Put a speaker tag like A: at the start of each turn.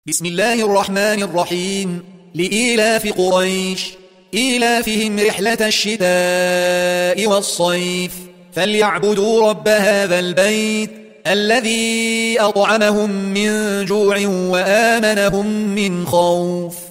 A: بسم الله الرحمن الرحيم. لإيلاف قريش إيلافهم رحلة الشتاء والصيف فليعبدوا رب هذا البيت الذي أطعمهم من جوع وآمنهم من خوف.